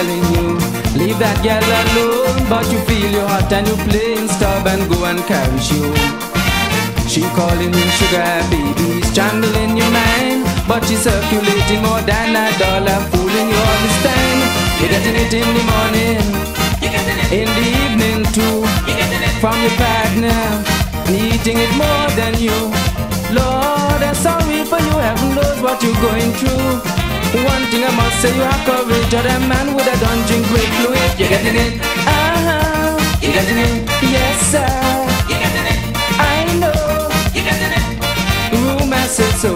telling you, leave that girl alone. But you feel you're hot and you're playing stubborn, go and carry she home. She calling you sugar baby, strangling your mind, but she's circulating more than $1, fooling you all this time. You're getting it in the morning, in the evening too, from your partner, needing it more than you. Lord, I'm sorry for you, heaven knows what you're going through. One thing I must say, you have courage, or that man would have done drink great fluid. You're getting it, you're getting it, yes sir. You're getting it, I know. You're getting it, rumor said so.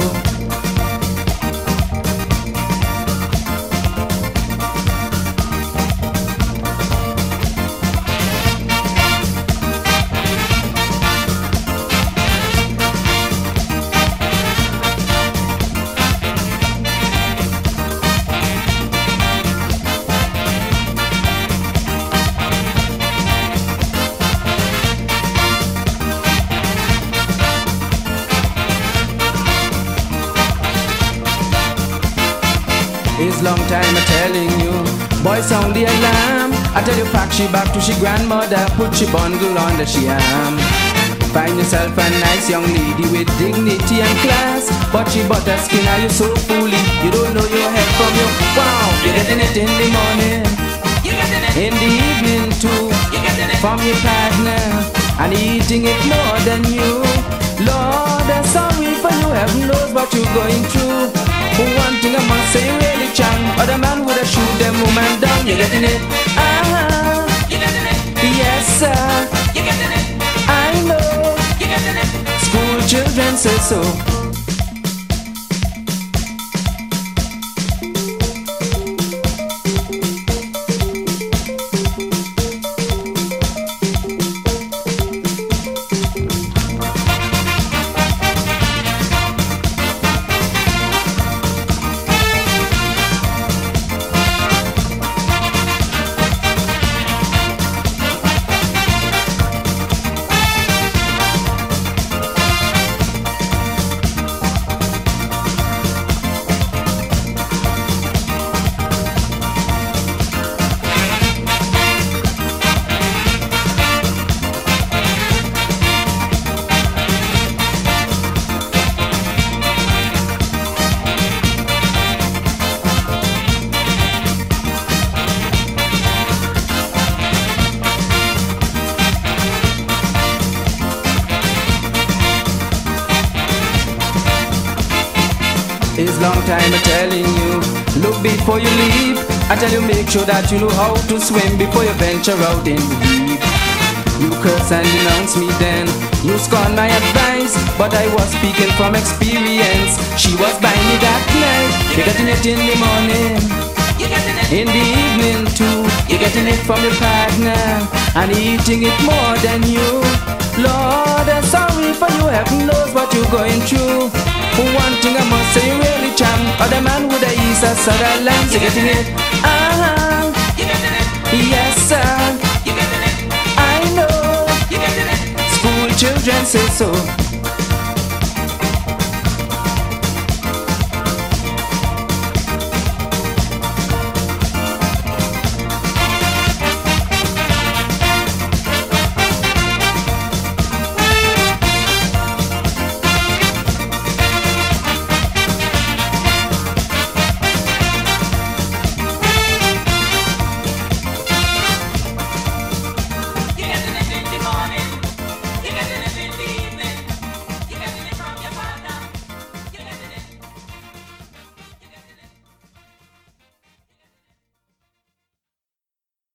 It's long time I'm telling you, boy sound the alarm. I tell you pack she back to she grandmother, put she bundle under she arm. Find yourself a nice young lady with dignity and class, but she butter skin, are you so foolish? You don't know your head from your wow. You're getting it in the morning, in the evening too, from your partner, and eating it more than you. Lord, I'm sorry for you, heaven knows what you're going through. One thing I must say, really chang, other man would have shoot them woman down. You're getting it, you're getting it, yes sir. You're getting it, I know. You're getting it, school children say so. It's long time I'm telling you, look before you leave. I tell you make sure that you know how to swim before you venture out in the deep. You curse and denounce me then, you scorn my advice, but I was speaking from experience. She was by me that night. You're getting it in the morning, in the evening too. You're getting it from your partner, and eating it more than you. Lord, I'm sorry for you, heaven knows what you're going through. One thing I must say, really champ, other man would have east of Sutherland. You're getting it, you're getting it, yes sir. You're getting it, I know. You're getting it, school children say so.